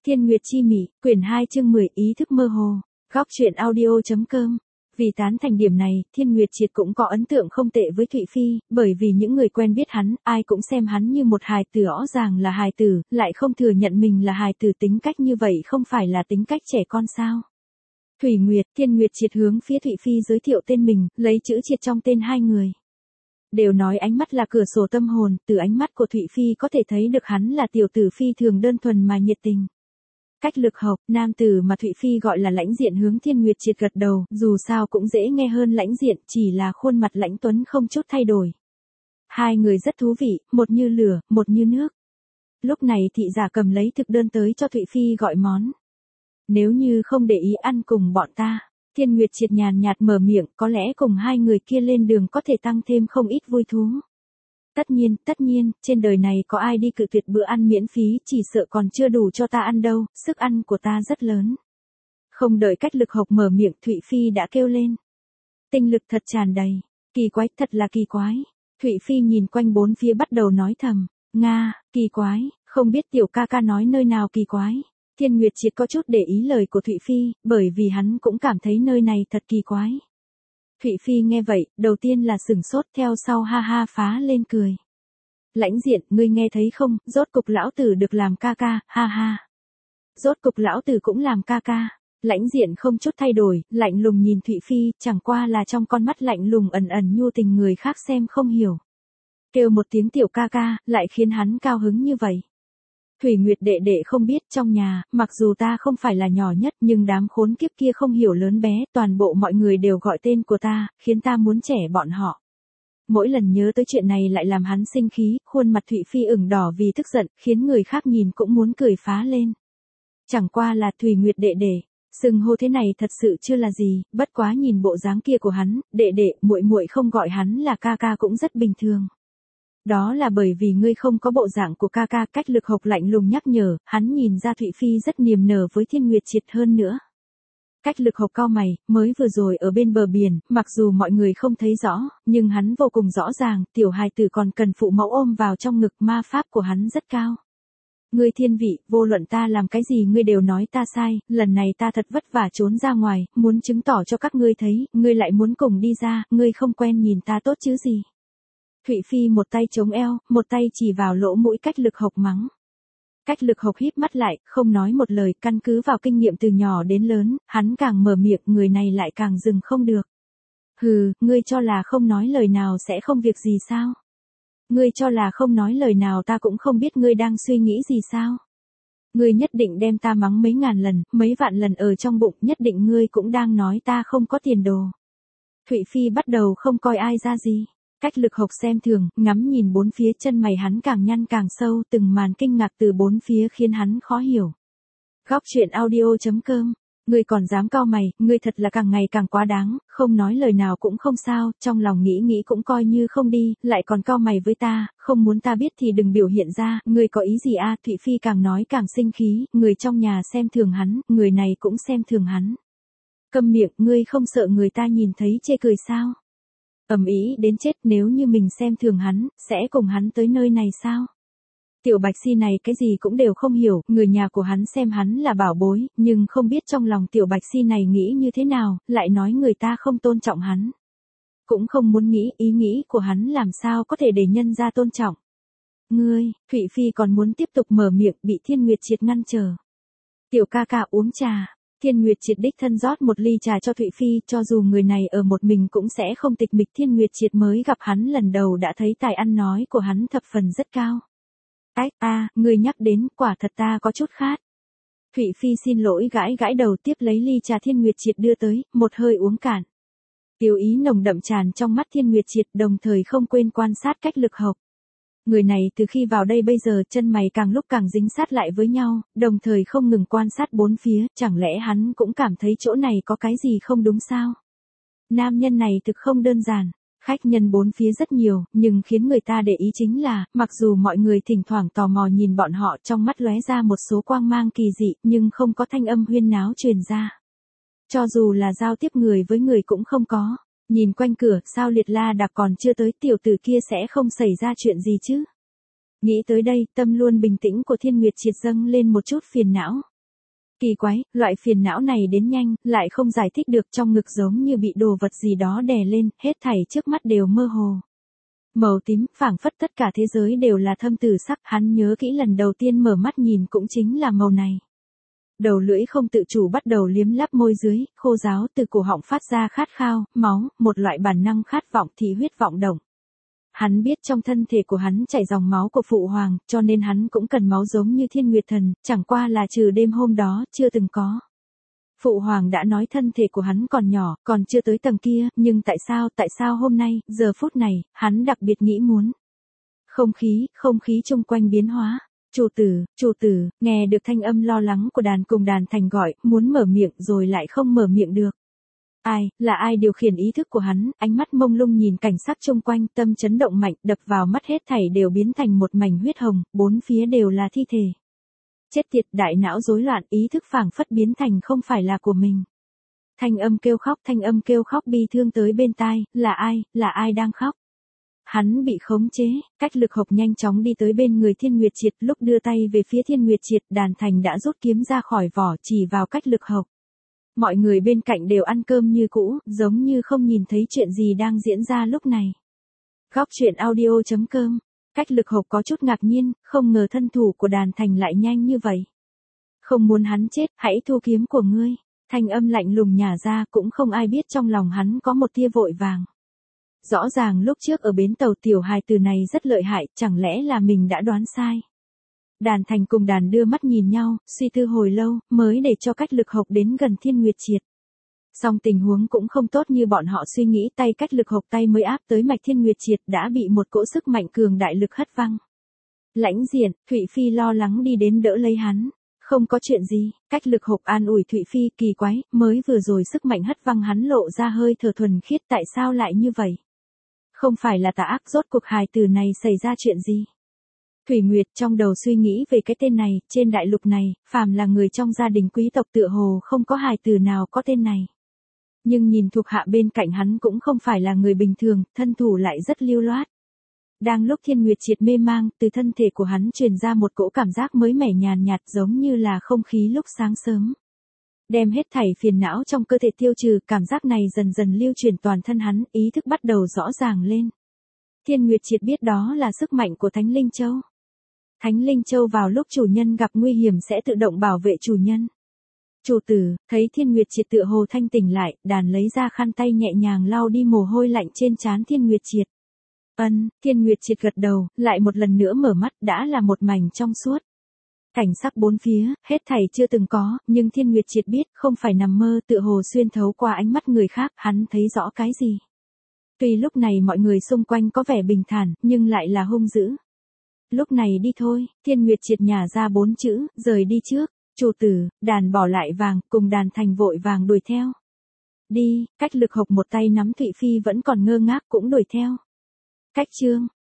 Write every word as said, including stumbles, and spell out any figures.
Thiên Nguyệt Chi Mị, quyển hai chương mười, ý thức mơ hồ. Góc truyện audio.com. Vì tán thành điểm này, Thiên Nguyệt Triệt cũng có ấn tượng không tệ với Thụy Phi, bởi vì những người quen biết hắn, ai cũng xem hắn như một hài tử, rõ ràng là hài tử, lại không thừa nhận mình là hài tử, tính cách như vậy không phải là tính cách trẻ con sao. Thủy Nguyệt, Thiên Nguyệt Triệt hướng phía Thụy Phi giới thiệu tên mình, lấy chữ Triệt trong tên hai người. Đều nói ánh mắt là cửa sổ tâm hồn, từ ánh mắt của Thụy Phi có thể thấy được hắn là tiểu tử phi thường đơn thuần mà nhiệt tình. Cách lực học, nam tử mà Thụy Phi gọi là Lãnh Diện hướng Thiên Nguyệt Triệt gật đầu, dù sao cũng dễ nghe hơn Lãnh Diện, chỉ là khuôn mặt Lãnh Tuấn không chút thay đổi. Hai người rất thú vị, một như lửa, một như nước. Lúc này thị giả cầm lấy thực đơn tới cho Thụy Phi gọi món. Nếu như không để ý ăn cùng bọn ta, Thiên Nguyệt Triệt nhàn nhạt mở miệng, có lẽ cùng hai người kia lên đường có thể tăng thêm không ít vui thú. Tất nhiên, tất nhiên, trên đời này có ai đi cự tuyệt bữa ăn miễn phí, chỉ sợ còn chưa đủ cho ta ăn đâu, sức ăn của ta rất lớn. Không đợi cách lực học mở miệng, Thụy Phi đã kêu lên. Tinh lực thật tràn đầy, kỳ quái, thật là kỳ quái. Thụy Phi nhìn quanh bốn phía bắt đầu nói thầm, Nga, kỳ quái, không biết tiểu ca ca nói nơi nào kỳ quái. Thiên Nguyệt Triệt có chút để ý lời của Thụy Phi, bởi vì hắn cũng cảm thấy nơi này thật kỳ quái. Thụy Phi nghe vậy, đầu tiên là sửng sốt, theo sau ha ha phá lên cười. Lãnh Diện, ngươi nghe thấy không, rốt cục lão tử được làm ca ca, ha ha. Rốt cục lão tử cũng làm ca ca. Lãnh Diện không chút thay đổi, lạnh lùng nhìn Thụy Phi, chẳng qua là trong con mắt lạnh lùng ẩn ẩn nhu tình người khác xem không hiểu. Kêu một tiếng tiểu ca ca, lại khiến hắn cao hứng như vậy. Thủy Nguyệt đệ đệ không biết, trong nhà, mặc dù ta không phải là nhỏ nhất, nhưng đám khốn kiếp kia không hiểu lớn bé, toàn bộ mọi người đều gọi tên của ta, khiến ta muốn trẻ bọn họ. Mỗi lần nhớ tới chuyện này lại làm hắn sinh khí, khuôn mặt Thụy Phi ửng đỏ vì tức giận, khiến người khác nhìn cũng muốn cười phá lên. Chẳng qua là Thủy Nguyệt đệ đệ, xưng hô thế này thật sự chưa là gì, bất quá nhìn bộ dáng kia của hắn, đệ đệ, muội muội không gọi hắn là ca ca cũng rất bình thường. Đó là bởi vì ngươi không có bộ dạng của ca ca, cách lực học lạnh lùng nhắc nhở, hắn nhìn ra Thụy Phi rất niềm nở với Thiên Nguyệt Triệt hơn nữa. Cách lực học cau mày, mới vừa rồi ở bên bờ biển, mặc dù mọi người không thấy rõ, nhưng hắn vô cùng rõ ràng, tiểu hài tử còn cần phụ mẫu ôm vào trong ngực, ma pháp của hắn rất cao. Ngươi thiên vị, vô luận ta làm cái gì ngươi đều nói ta sai, lần này ta thật vất vả trốn ra ngoài, muốn chứng tỏ cho các ngươi thấy, ngươi lại muốn cùng đi ra, ngươi không quen nhìn ta tốt chứ gì. Thụy Phi một tay chống eo, một tay chỉ vào lỗ mũi cách lực học mắng. Cách lực học híp mắt lại, không nói một lời, căn cứ vào kinh nghiệm từ nhỏ đến lớn, hắn càng mở miệng, người này lại càng dừng không được. Hừ, ngươi cho là không nói lời nào sẽ không việc gì sao? Ngươi cho là không nói lời nào ta cũng không biết ngươi đang suy nghĩ gì sao? Ngươi nhất định đem ta mắng mấy ngàn lần, mấy vạn lần ở trong bụng, nhất định ngươi cũng đang nói ta không có tiền đồ. Thụy Phi bắt đầu không coi ai ra gì. Cách lực học xem thường, ngắm nhìn bốn phía, chân mày hắn càng nhăn càng sâu, từng màn kinh ngạc từ bốn phía khiến hắn khó hiểu. Góc truyện audio.com. Ngươi còn dám cau mày, ngươi thật là càng ngày càng quá đáng, không nói lời nào cũng không sao, trong lòng nghĩ nghĩ cũng coi như không đi, lại còn cau mày với ta, không muốn ta biết thì đừng biểu hiện ra, ngươi có ý gì a? À? Thụy Phi càng nói càng sinh khí, người trong nhà xem thường hắn, người này cũng xem thường hắn. Câm miệng, ngươi không sợ người ta nhìn thấy chê cười sao? Ầm ĩ đến chết, nếu như mình xem thường hắn, sẽ cùng hắn tới nơi này sao? Tiểu Bạch Si này cái gì cũng đều không hiểu, người nhà của hắn xem hắn là bảo bối, nhưng không biết trong lòng Tiểu Bạch Si này nghĩ như thế nào, lại nói người ta không tôn trọng hắn. Cũng không muốn nghĩ, ý nghĩ của hắn làm sao có thể để nhân ra tôn trọng. Ngươi, Thụy Phi còn muốn tiếp tục mở miệng, bị Thiên Nguyệt Triệt ngăn trở. Tiểu ca ca uống trà. Thiên Nguyệt Triệt đích thân rót một ly trà cho Thụy Phi, cho dù người này ở một mình cũng sẽ không tịch mịch. Thiên Nguyệt Triệt mới gặp hắn lần đầu đã thấy tài ăn nói của hắn thập phần rất cao. Ách, a, ngươi nhắc đến, quả thật ta có chút khát. Thụy Phi xin lỗi gãi gãi đầu, tiếp lấy ly trà Thiên Nguyệt Triệt đưa tới, một hơi uống cạn. Tiêu ý nồng đậm tràn trong mắt Thiên Nguyệt Triệt, đồng thời không quên quan sát cách lực học. Người này từ khi vào đây bây giờ chân mày càng lúc càng dính sát lại với nhau, đồng thời không ngừng quan sát bốn phía, chẳng lẽ hắn cũng cảm thấy chỗ này có cái gì không đúng sao? Nam nhân này thực không đơn giản, khách nhân bốn phía rất nhiều, nhưng khiến người ta để ý chính là, mặc dù mọi người thỉnh thoảng tò mò nhìn bọn họ, trong mắt lóe ra một số quang mang kỳ dị, nhưng không có thanh âm huyên náo truyền ra. Cho dù là giao tiếp người với người cũng không có. Nhìn quanh cửa, sao Liệt La Đạc còn chưa tới, tiểu tử kia sẽ không xảy ra chuyện gì chứ? Nghĩ tới đây, tâm luôn bình tĩnh của Thiên Nguyệt Triệt dâng lên một chút phiền não. Kỳ quái, loại phiền não này đến nhanh, lại không giải thích được, trong ngực giống như bị đồ vật gì đó đè lên, hết thảy trước mắt đều mơ hồ. Màu tím, phảng phất tất cả thế giới đều là thâm tử sắc, hắn nhớ kỹ lần đầu tiên mở mắt nhìn cũng chính là màu này. Đầu lưỡi không tự chủ bắt đầu liếm láp môi dưới, khô ráo, từ cổ họng phát ra khát khao, máu, một loại bản năng khát vọng thị huyết vọng động. Hắn biết trong thân thể của hắn chảy dòng máu của Phụ Hoàng, cho nên hắn cũng cần máu giống như Thiên Nguyệt Thần, chẳng qua là trừ đêm hôm đó, chưa từng có. Phụ Hoàng đã nói thân thể của hắn còn nhỏ, còn chưa tới tầng kia, nhưng tại sao, tại sao hôm nay, giờ phút này, hắn đặc biệt nghĩ muốn. Không khí, không khí chung quanh biến hóa. Chủ tử, chủ tử, nghe được thanh âm lo lắng của đàn cùng đàn thành gọi, muốn mở miệng rồi lại không mở miệng được. Ai, là ai điều khiển ý thức của hắn, ánh mắt mông lung nhìn cảnh sắc chung quanh, tâm chấn động mạnh, đập vào mắt hết thảy đều biến thành một mảnh huyết hồng, bốn phía đều là thi thể. Chết tiệt, đại não rối loạn, ý thức phảng phất biến thành không phải là của mình. Thanh âm kêu khóc, thanh âm kêu khóc bi thương tới bên tai, là ai, là ai đang khóc. Hắn bị khống chế, cách lực hộc nhanh chóng đi tới bên người Thiên Nguyệt Triệt, lúc đưa tay về phía Thiên Nguyệt Triệt, đàn thành đã rút kiếm ra khỏi vỏ chỉ vào cách lực hộc. Mọi người bên cạnh đều ăn cơm như cũ, giống như không nhìn thấy chuyện gì đang diễn ra lúc này. Góc truyện audio chấm com, cách lực hộc có chút ngạc nhiên, không ngờ thân thủ của đàn thành lại nhanh như vậy. Không muốn hắn chết, hãy thu kiếm của ngươi. Thanh âm lạnh lùng nhả ra, cũng không ai biết trong lòng hắn có một tia vội vàng. Rõ ràng lúc trước ở bến tàu tiểu hài từ này rất lợi hại, chẳng lẽ là mình đã đoán sai. Đàn thành cùng đàn đưa mắt nhìn nhau, suy tư hồi lâu, mới để cho cách lực hộc đến gần Thiên Nguyệt Triệt. Song tình huống cũng không tốt như bọn họ suy nghĩ, tay cách lực hộc tay mới áp tới mạch Thiên Nguyệt Triệt đã bị một cỗ sức mạnh cường đại lực hất văng. Lãnh Diện, Thụy Phi lo lắng đi đến đỡ lấy hắn. Không có chuyện gì, cách lực hộc an ủi Thụy Phi, kỳ quái, mới vừa rồi sức mạnh hất văng hắn lộ ra hơi thở thuần khiết, tại sao lại như vậy? Không phải là tà ác, rốt cuộc hài tử này xảy ra chuyện gì? Thủy Nguyệt trong đầu suy nghĩ về cái tên này, trên đại lục này, phàm là người trong gia đình quý tộc tựa hồ không có hài tử nào có tên này. Nhưng nhìn thuộc hạ bên cạnh hắn cũng không phải là người bình thường, thân thủ lại rất lưu loát. Đang lúc Thiên Nguyệt Triệt mê mang, từ thân thể của hắn truyền ra một cỗ cảm giác mới mẻ nhàn nhạt giống như là không khí lúc sáng sớm. Đem hết thảy phiền não trong cơ thể tiêu trừ, cảm giác này dần dần lưu truyền toàn thân hắn, ý thức bắt đầu rõ ràng lên. Thiên Nguyệt Triệt biết đó là sức mạnh của Thánh Linh Châu. Thánh Linh Châu vào lúc chủ nhân gặp nguy hiểm sẽ tự động bảo vệ chủ nhân. Chủ tử, thấy Thiên Nguyệt Triệt tựa hồ thanh tỉnh lại, đàn lấy ra khăn tay nhẹ nhàng lau đi mồ hôi lạnh trên trán Thiên Nguyệt Triệt. Ân, Thiên Nguyệt Triệt gật đầu, lại một lần nữa mở mắt, đã là một mảnh trong suốt. Cảnh sắc bốn phía, hết thảy chưa từng có, nhưng Thiên Nguyệt Triệt biết, không phải nằm mơ, tựa hồ xuyên thấu qua ánh mắt người khác, hắn thấy rõ cái gì. Tuy lúc này mọi người xung quanh có vẻ bình thản, nhưng lại là hung dữ. Lúc này đi thôi, Thiên Nguyệt Triệt nhả ra bốn chữ, rời đi trước. Chủ tử, đàn bỏ lại vàng, cùng đàn thành vội vàng đuổi theo. Đi, cách lực hộc một tay nắm Thụy Phi vẫn còn ngơ ngác cũng đuổi theo. Cách chương.